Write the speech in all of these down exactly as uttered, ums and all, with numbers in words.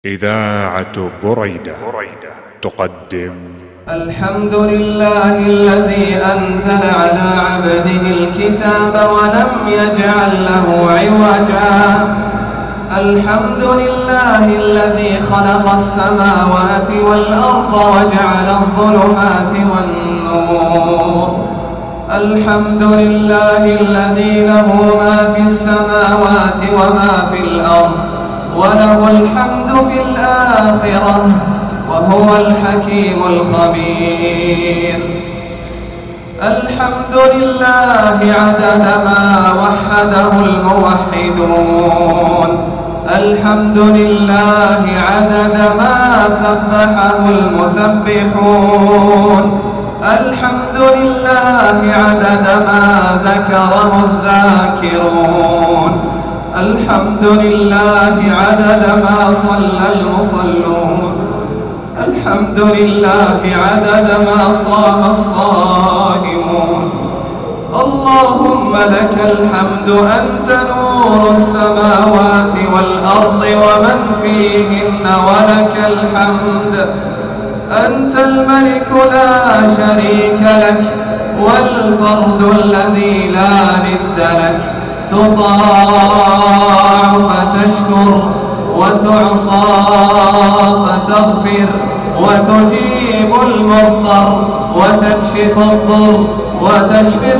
إذاعة بريدة تقدم الحمد لله الذي أنزل على عبده الكتاب ولم يجعل له عوجا. الحمد لله الذي خلق السماوات والأرض وجعل الظلمات والنور. الحمد لله الذي له ما في السماوات وما في الأرض وله الحمد في الآخرة وهو الحكيم الخبير. الحمد لله عدد ما وحده الموحدون. الحمد لله عدد ما سبحه المسبحون. الحمد لله عدد ما ذكره الذاكرون. الحمد لله عدد ما صلى المصلون. الحمد لله عدد ما صام الصائمون. اللهم لك الحمد أنت نور السماوات والأرض ومن فيهن ولك الحمد. أنت الملك لا شريك لك والفرد الذي لا ند لك. تطاع فتشكر وتعصى فتغفر وتجيب المضطر وتكشف الضر وتشفي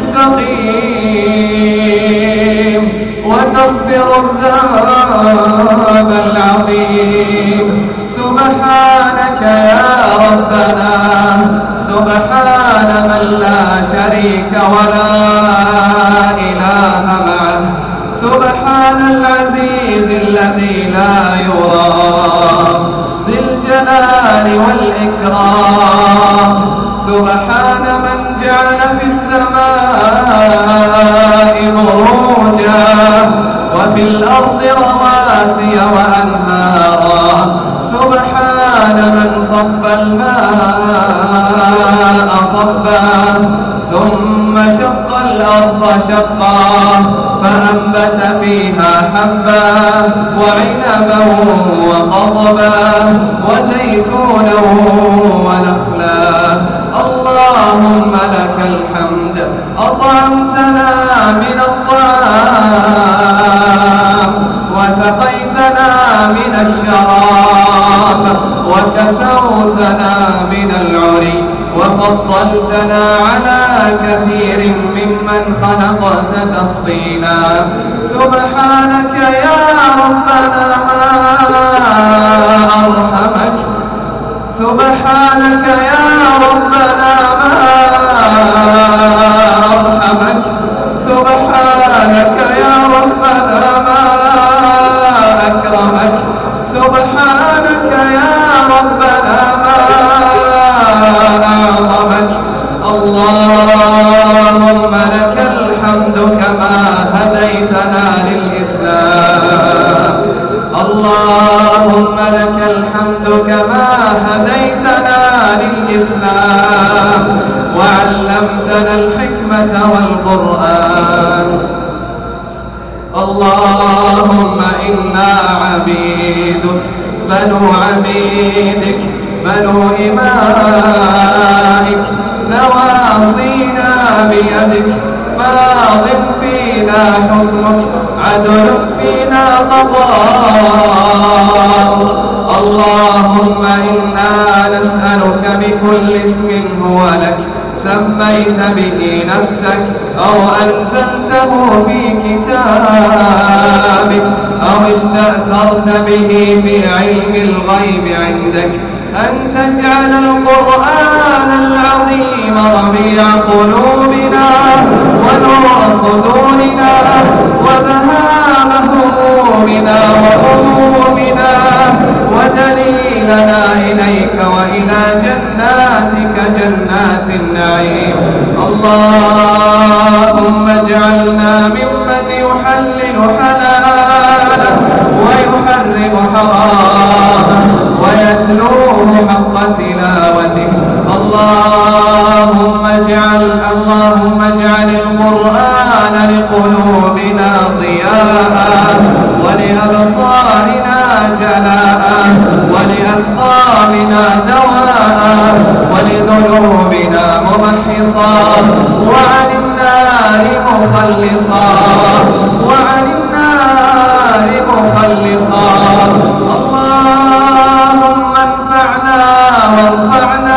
السقيم وتغفر الذنب العظيم. سبحانك يا ربنا سبحان من لا شريك ولا إله معه. سبحان العزيز الذي لا يرام ذي الجلال والإكرام. سبحان من جعل في السماء بروجا وفي الأرض رواسي وأنهارا. سبحان من صب الماء صبا ثم شق الأرض شقا فأنبت فيها حبا وعنبا وقضبا وزيتونا ونخلا. اللهم لك الحمد أطعمتنا من الطعام وسقيتنا من الشراب وكسوتنا من العري وفضلتنا على كثير ممن خلقت تفضيلا. سبحانك يا ربنا ما أرحمك. سبحانك يا ربنا ما أرحمك. سبحانك يا ربنا ما أكرمك. سبحانك يا ربنا ما أعظمك. اللهم لك الحمد كما هديتنا للإسلام. اللهم لك الحمد كما هديتنا للإسلام وعلمتنا الحكمة والقرآن. اللهم إنا عبيدك بنو عبيدك بنو إمائك نواصينا بيدك ماض فينا حكمك عدل فينا قضاءك. اللهم إنا نسألك بكل اسم هو لك سميت به نفسك أو أنزلته في كتابك أو استأثرت به في علم الغيب عندك أن تجعل القرآن العظيم ربيع قلوبنا ونور صدورنا وذهاب همومنا وغمومنا ودليلنا إليك وإلى جناتك جنات النعيم. اللهم اجعلنا ممن يحلل حلاله ويحرم حرامه ويتلوه حق تلاوته. اللهم اجعل اللهم اجعل القرآن لقلوبنا ضياء ولأبصارنا جلاء لأسقامنا دواء ولذنوبنا ممحصا وعن النار مخلصا وعن النار مخلصا. اللهم انفعنا وارفعنا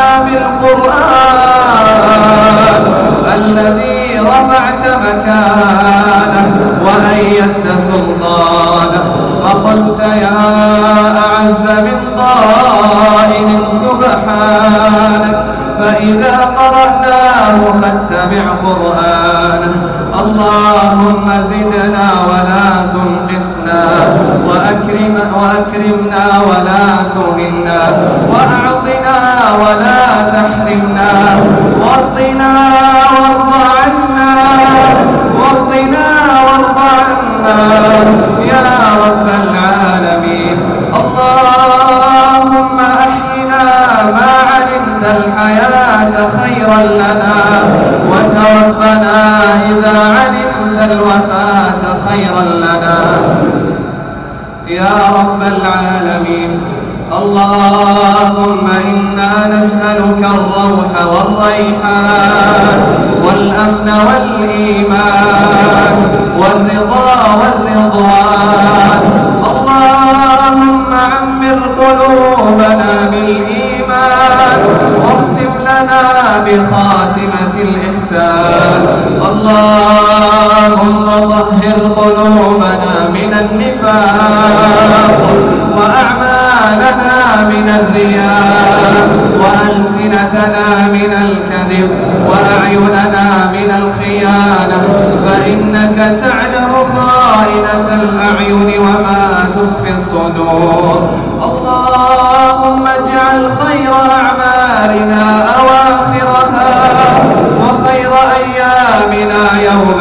بالقرآن الذي رفعت مكانه وأيدت سلطانه فقلت يا أعز من قائل سبحانك فإذا قرأناه فاتبع قرآنه. اللهم زدنا ولا تنقصنا وأكرم وأكرمنا ولا تهنا وأعطنا ولا تحرمنا وارضنا وارض عنا وارضنا وارض عنا يا رب العالمين. اللهم أحينا ما علمت الحياة خيرا لنا وتوفنا إذا علمت الوفاة خيرا لنا يا رب العالمين. اللهم إنا نسألك الروح والريحان والأمن والإيمان والرضا والرضوان. اللهم عمر قلوبنا بالإيمان واختم لنا بخاتمة الإحسان. اللهم طهر قلوبنا من النفاق وأعمالنا من الرياء وألسنتنا من الكذب وأعيننا من الخيانة فإنك تعلم خائنة الأعين وما تخفي الصدور. اللهم اجعل خير أعمالنا أواخرها وخير أيامنا يوم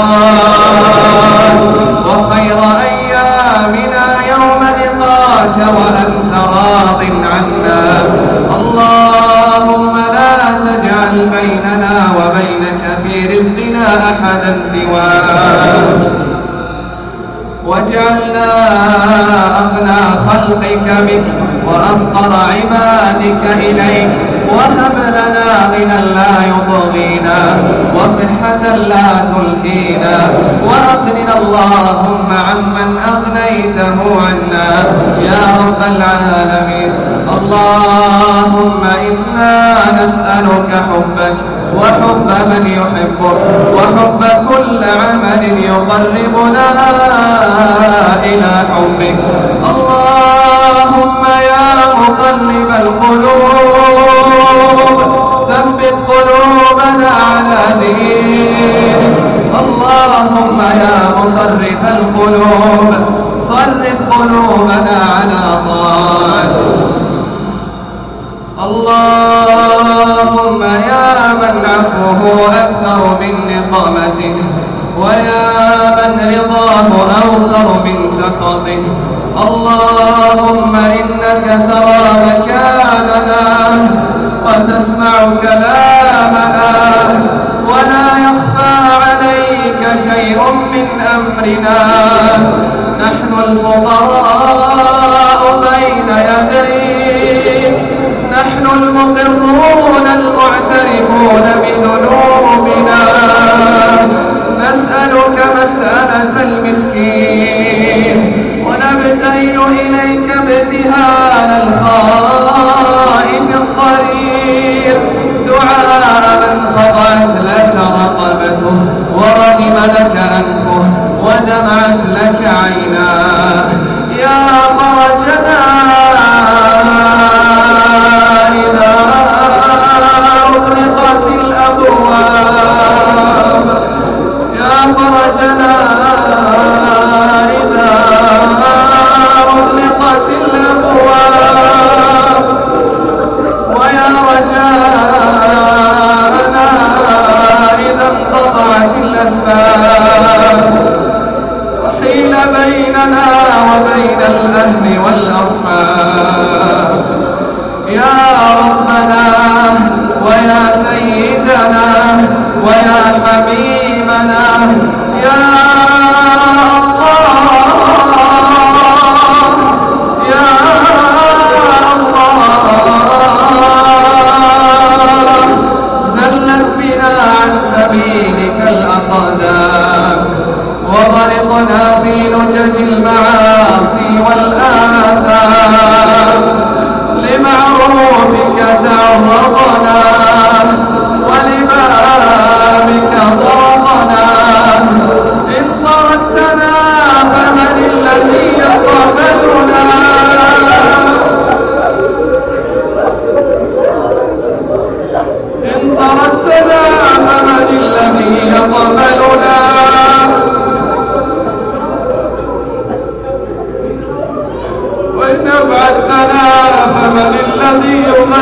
لقاك وخير أيامنا يوم لقاك وأنت راض عنا. اللهم لا تجعل بيننا وبينك في رزقنا أحدا سواك واجعلنا أغنى خلقك بك وأفقر عبادك إليك وهب لنا غنى لا يطغينا وصحة لا تلهينا وأغننا اللهم عمن أغنيته عنا يا رب العالمين. اللهم إنا نسألك حبك وحب من يحبك وحب كل عمل يقربنا إلى حبك. اللهم يا مقلب القلوب ثبت قلوبنا على دينك. اللهم يا مصرف القلوب صرف قلوبنا على طاعتك. اللهم يا من عفوه أكثر من نقمته ويا من رضاه أوثر من سخطه. اللهم إنك ترى مكاننا وتسمع كلامنا ولا يخفى عليك شيء من أمرنا. نحن الفقراء بين يديك نحن المقرون المعترفون بذنوبنا نسألك مسألة المسكين ونبتهل إليك ابتهال الخائف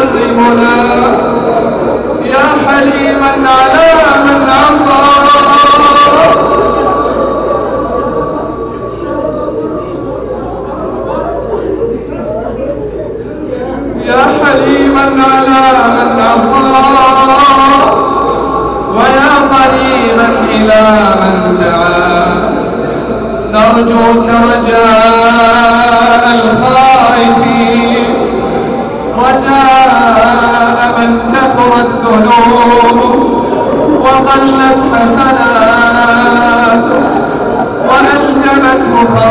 يحرمنا يا حليما على من عصى يا حليما على من عصى ويا قريبا إلى من دعا نرجوك رجاء الخائفين رجاء من كثرت ذنوبه وقلت حسناته وألجمته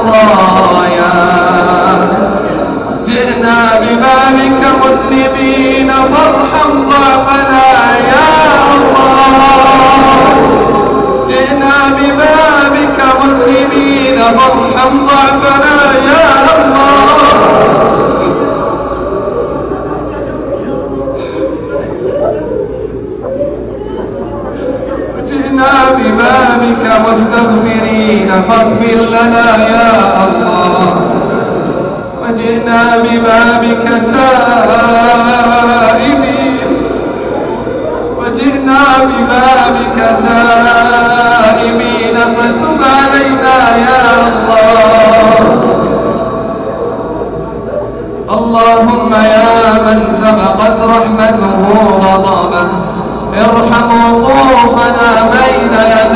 خطاياه جئنا ببابك مذنبين فارحم ضعفنا يا الله جئنا ببابك مذنبين فارحم ضعفنا يا الله جئنا ببابك مستغفرين فاغفر لنا يا الله وجئنا ببابك تائبين وجئنا ببابك تائبين فتب علينا يا الله اللهم يا من سبقت رحمته غضبه ارحم وقوفنا بين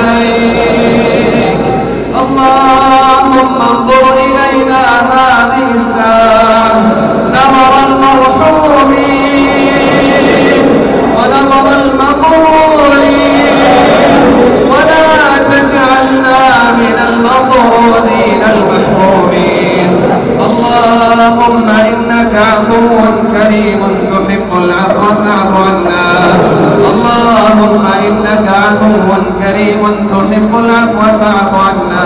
يديك اللهم انظر إلينا هذه الساعة نظر المرحومين ونظر المقبولين ولا تجعلنا من المطرودين المحرومين اللهم إنك عفو كريم تحب العفو فاعف عنا اللهم إنك عفو كريم تحب العفو فاعف عنا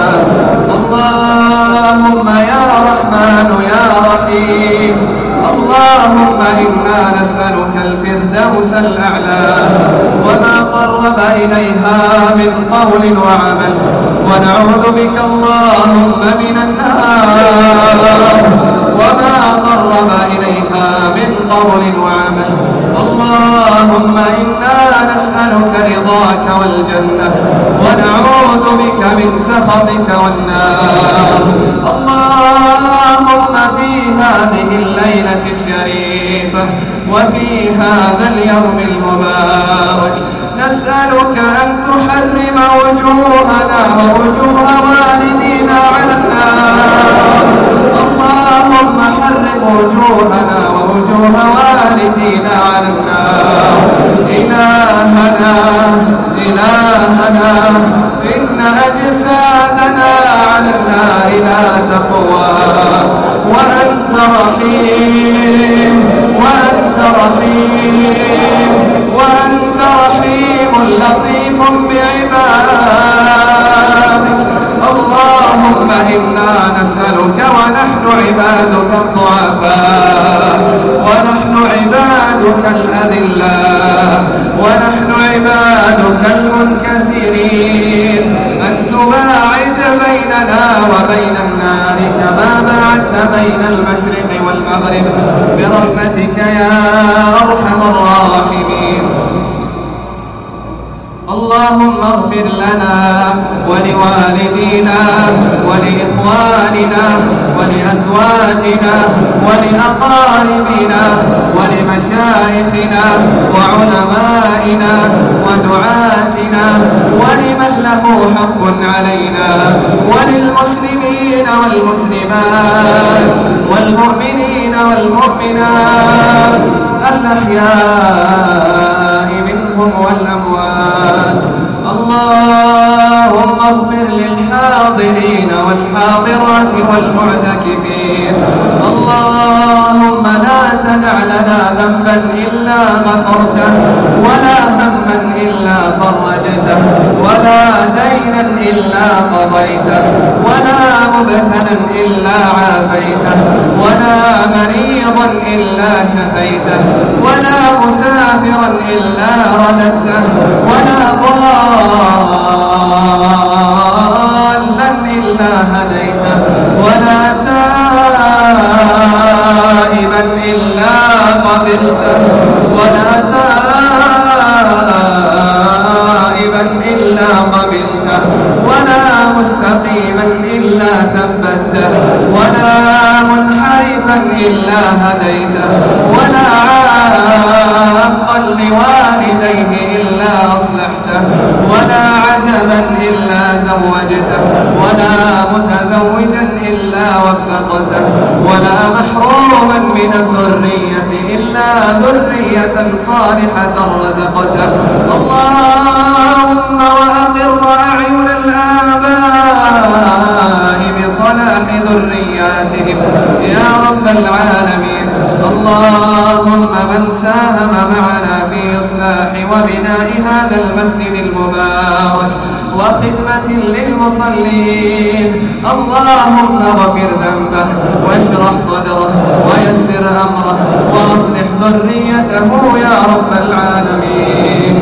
اللهم يا رحمن يا رحيم اللهم إنا نسألك الفردوس الأعلى وما قرب إليها من قول وعمل ونعوذ بك اللهم من النار وما قرب إليها من قول وعمل اللهم إنا نسألك رضاك والجنة ونعوذ بك من سخطك والنار اللهم في هذه الليلة الشريفة وفي هذا اليوم المبارك نسألك أن تحرم وجوهنا ووجوه والدينا على النار اللهم حرم وجوهنا ووجوه والدينا على النار إلهنا إلهنا إن أجسادنا على النار لا تقوى وأنت رحيم وأنت رحيم وأنت رحيم لطيف بعبادك اللهم إنا نسألك ونحن عبادك الضعفاء ونحن عبادك الأذلاء ونحن عبادك المنكسرين أن تباعد بيننا وبين النار كما باعدت بين المشرق والمغرب برحمتك يا أرحم الراحمين اللهم اغفر لنا ولوالدينا ولإخواننا ولأزواجنا ولأقاربنا ولمشايخنا وعلمائنا ودعاتنا ولمن له حق علينا وللمسلمين والمسلمات والمؤمنين والمؤمنات الأحياء منهم والأموات اللهم اغفر للحاضرين والحاضرات والمعتكفين اللهم لا تدع لنا ذنبا إلا غفرته ولا هما إلا فرجته ولا دينا إلا قضيته ولا مبتلا إلا عافيته ولا مريضا إلا شفيته ولا مسافرا إلا رددته ولا ضالا إلا هديته ولا تائبا إلا قبلته ولا تائبا إلا قبلته ولا مستقيما إلا ثبته ولا منحرفا إلا هديته ولا عاقا لوالديه إلا أصلحته ولا عزبا إلا زوجته ولا متزوجا إلا وفقته ولا محروما من الذرية إلا ذرية صالحة رزقته. اللهم وأقر أعين الآباء بصلاح ذرياتهم يا رب العالمين. اللهم من ساهم معنا في إصلاح وبناء هذا المسجد المبارك وخدمة للمصلين اللهم اغفر ذنبه واشرح صدره ويسر أمره وأصلح ذريته يا رب العالمين.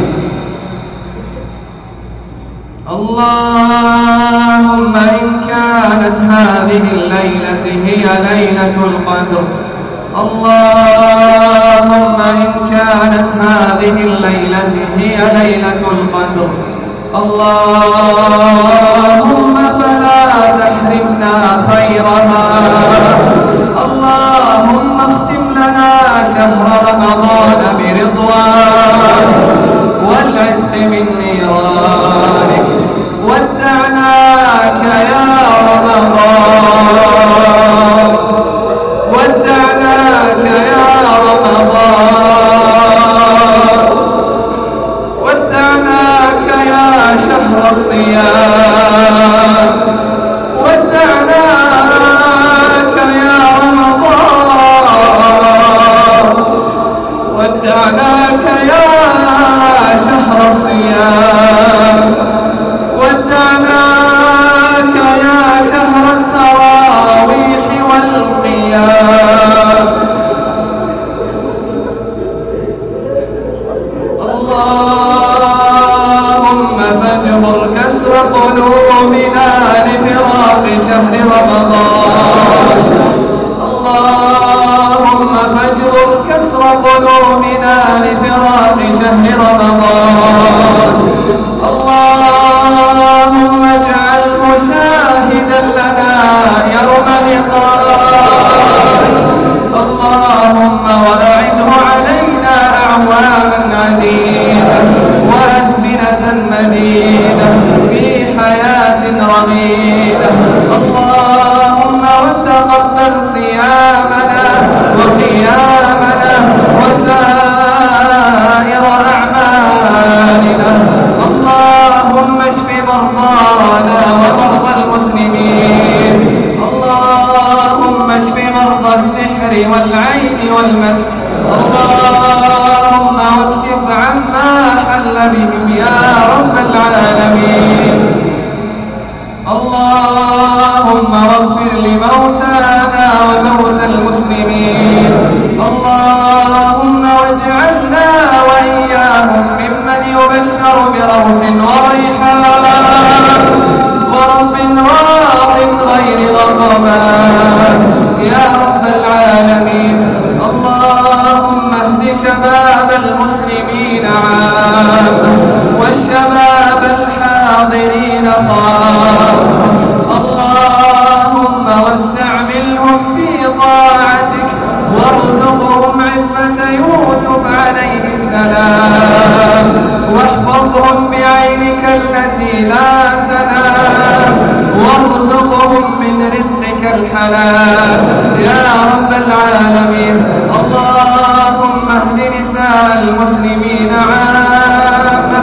اللهم إن كانت هذه الليلة هي ليلة القدر اللهم إن كانت هذه الليلة هي ليلة القدر اللهم فلا تحرمنا خيرها. اللهم اختم لنا شهر رمضان برضوانك والعتق من نيرانك. ودعناك يا رمضان ودعناك يا رمضان ودعناك يا شهر الصيام ودعناك يا رمضان ودعناك يا شهر الصيام ودعناك يا شهر التراويح والقيام. اللهم فاجبر كسر قلوبنا لفراق شهر رمضان. اللهم فاجبر كسر قلوبنا لفراق شهر رمضان. اللهم اجعله شاهدا لنا يوم لقائك. اللهم وأعده علينا أعواما عديدة وأزمنة مديدة في حياة رغيدة. اللهم وتقبل صيامنا وقيامنا وسائر أعمالنا. اللهم اشف مرضانا ومرضى المسلمين. اللهم اشف مرضى السحر والعين والمس. اللهم واكشف عما حل بهم يا رب العالمين. اللهم واغفر لموتانا وموتى المسلمين. اللهم واجعلنا وإياهم ممن يبشر بروح وريحان ورب راض غير غضبان يا رب العالمين. اللهم اهد شباب المسلمين عامة والشباب الحاضرين خاصة. اللهم واستعملهم في طاعتك وارزقهم عفة يوسف عليه السلام واحفظهم بعينك التي لا تنام وارزقهم من رزقك الحلال يا رب العالمين. اللهم اهد نساء المسلمين عامة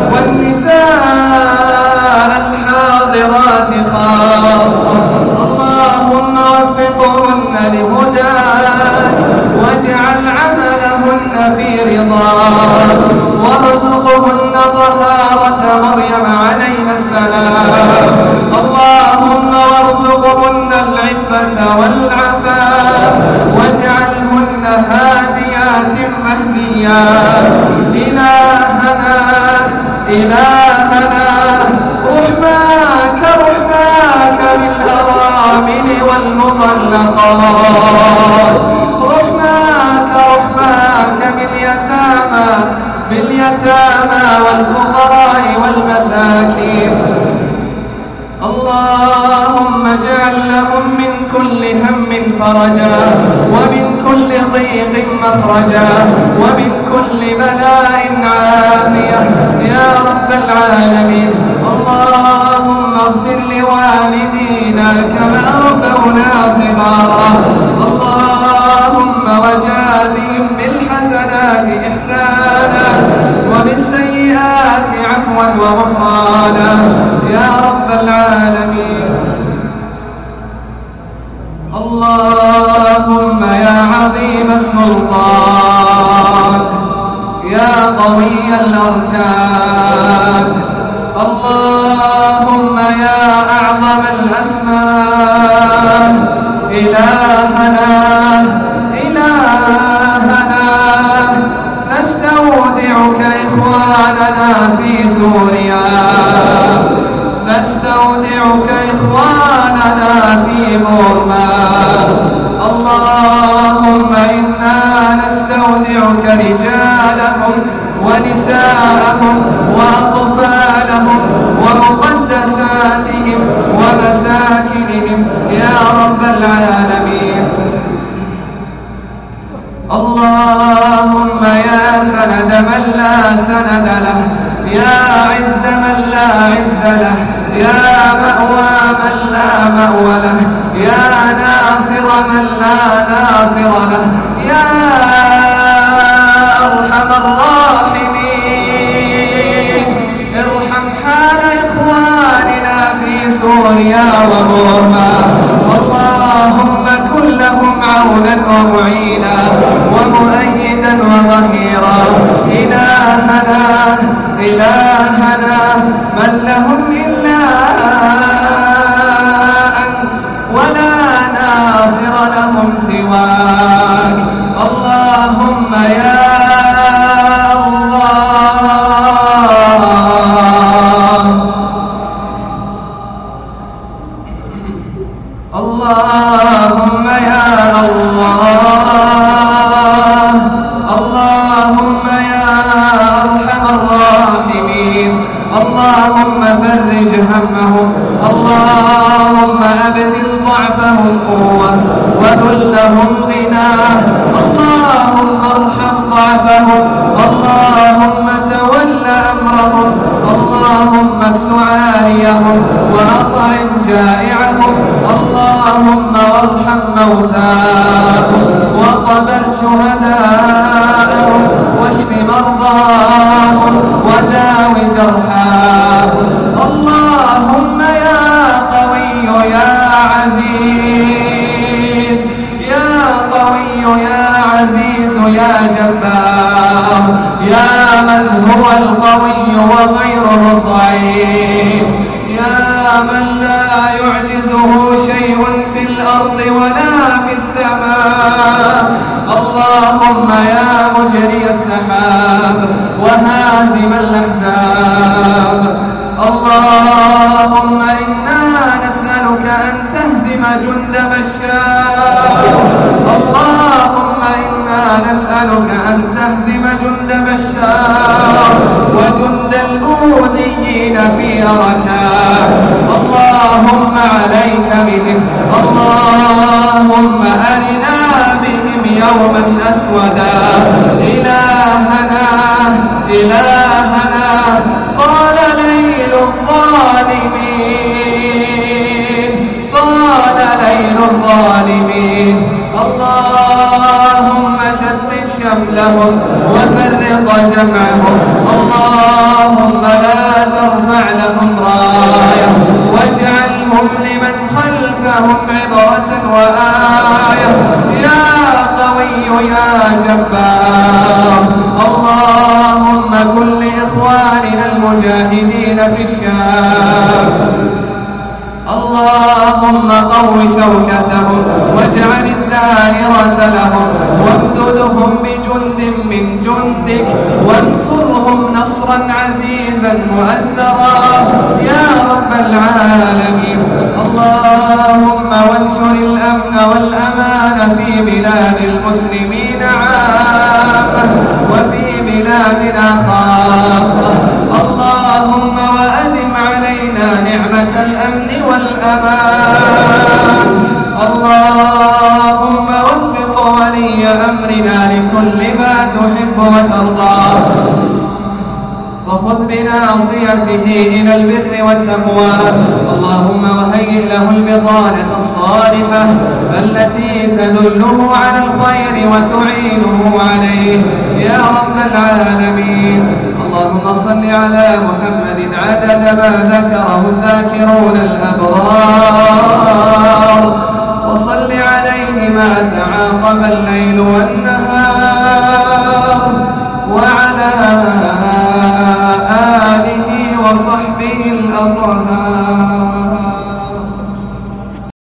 والنساء الحاضرات خاصة. اللهم وفقهن لهداك واجعل عملهن في رضاك وارزقهن طهارة مريم عليها السلام. اللهم وارزقهن العفة والعفاف واجعلهن هاديات مهديات. إلهنا إلهنا رحماك رحماك بالأرامل والمطلقات. رحماك والفقراء والمساكين. اللهم اجعل لهم من كل هم فرجا ومن كل ضيق مخرجا ومن كل بلاء عافية يا رب العالمين. اللهم اغفر لوالدينا كما ربونا صغارا. اللهم وجازهم بالحسنات إحسانا وبالسيئات عفوا وغفرانا يا رب العالمين. اللهم يا عظيم السلطان يا قوي الأركان، اللهم يا أعظم الأسماء، إلهنا إلهنا نستودعك إخواننا في سوريا، نستودعك إخواننا في بورما. اللهم إنا نستودعك رجالهم ونساءهم وأطفالهم ومقدساتهم ومساكنهم يا رب العالمين. اللهم يا سند من لا سند له، يا عز من لا عز له، يا مأوى من لا مأوى له، يا ناصر من لا ناصر له، يا أرحم الراحمين. ارحم حال إخواننا في سوريا وبورما. اللهم كن لهم عونا ومعينا ومؤيدا وظهيرا. إلهنا إلهنا من لهم إلا أنت ولا ناصر لهم سواك. اللهم يا اللهم يا الله، اللهم يا أرحم الراحمين. اللهم فرج همهم، اللهم أبدل ضعفهم قوة وذلهم غناه. اللهم ارحم ضعفهم، اللهم تول أمرهم، اللهم اكس عاريهم وأطعم جائعهم. اللهم وارحم موتاهم وقبل شهداءهم واشف مرضاهم وداو جرحاهم. اللهم يا قوي يا عزيز، يا قوي يا عزيز يا جبار، يا من هو القوي وغيره الضعيف، يا من لا يعجزه شيء في الأرض ولا في السماء. اللهم يا مجري السحاب وهازم الأحزاب. اللهم إنا نسألك أن تهزم جند بشار. اللهم إنا نسألك أن تهزم جند بشار وجند البوذيين في أركات. اللهم عليك بهم، اللهم أرنا بهم يوما أسودا. إلهنا إلهنا طال ليل الظالمين، طال ليل الظالمين. اللهم شتت شملهم وفرق جمعهم. اللهم لا ترفع لهم راية واجعلهم لمن خلفهم عبرة وآية يا قوي يا جبار. اللهم كن لإخواننا المجاهدين في الشام، اللهم قو شوكتهم واجعل الدائرة لهم وامددهم بجند من جندك وانصرهم نصرا عزيزا مؤزرا يا رب العالمين. اللهم وانشر الأمن والأمان في بلاد المسلمين عامة وفي بلادنا خاصة. كل ما تحب وترضى، وخذ بناصيته إلى البر والتقوى. اللهم وهيئ له البطانة الصالحة التي تدله على الخير وتعينه عليه يا رب العالمين. اللهم صل على محمد عدد ما ذكره الذاكرون الأبرار، وصل عليه ما تعاقب الليل والنهار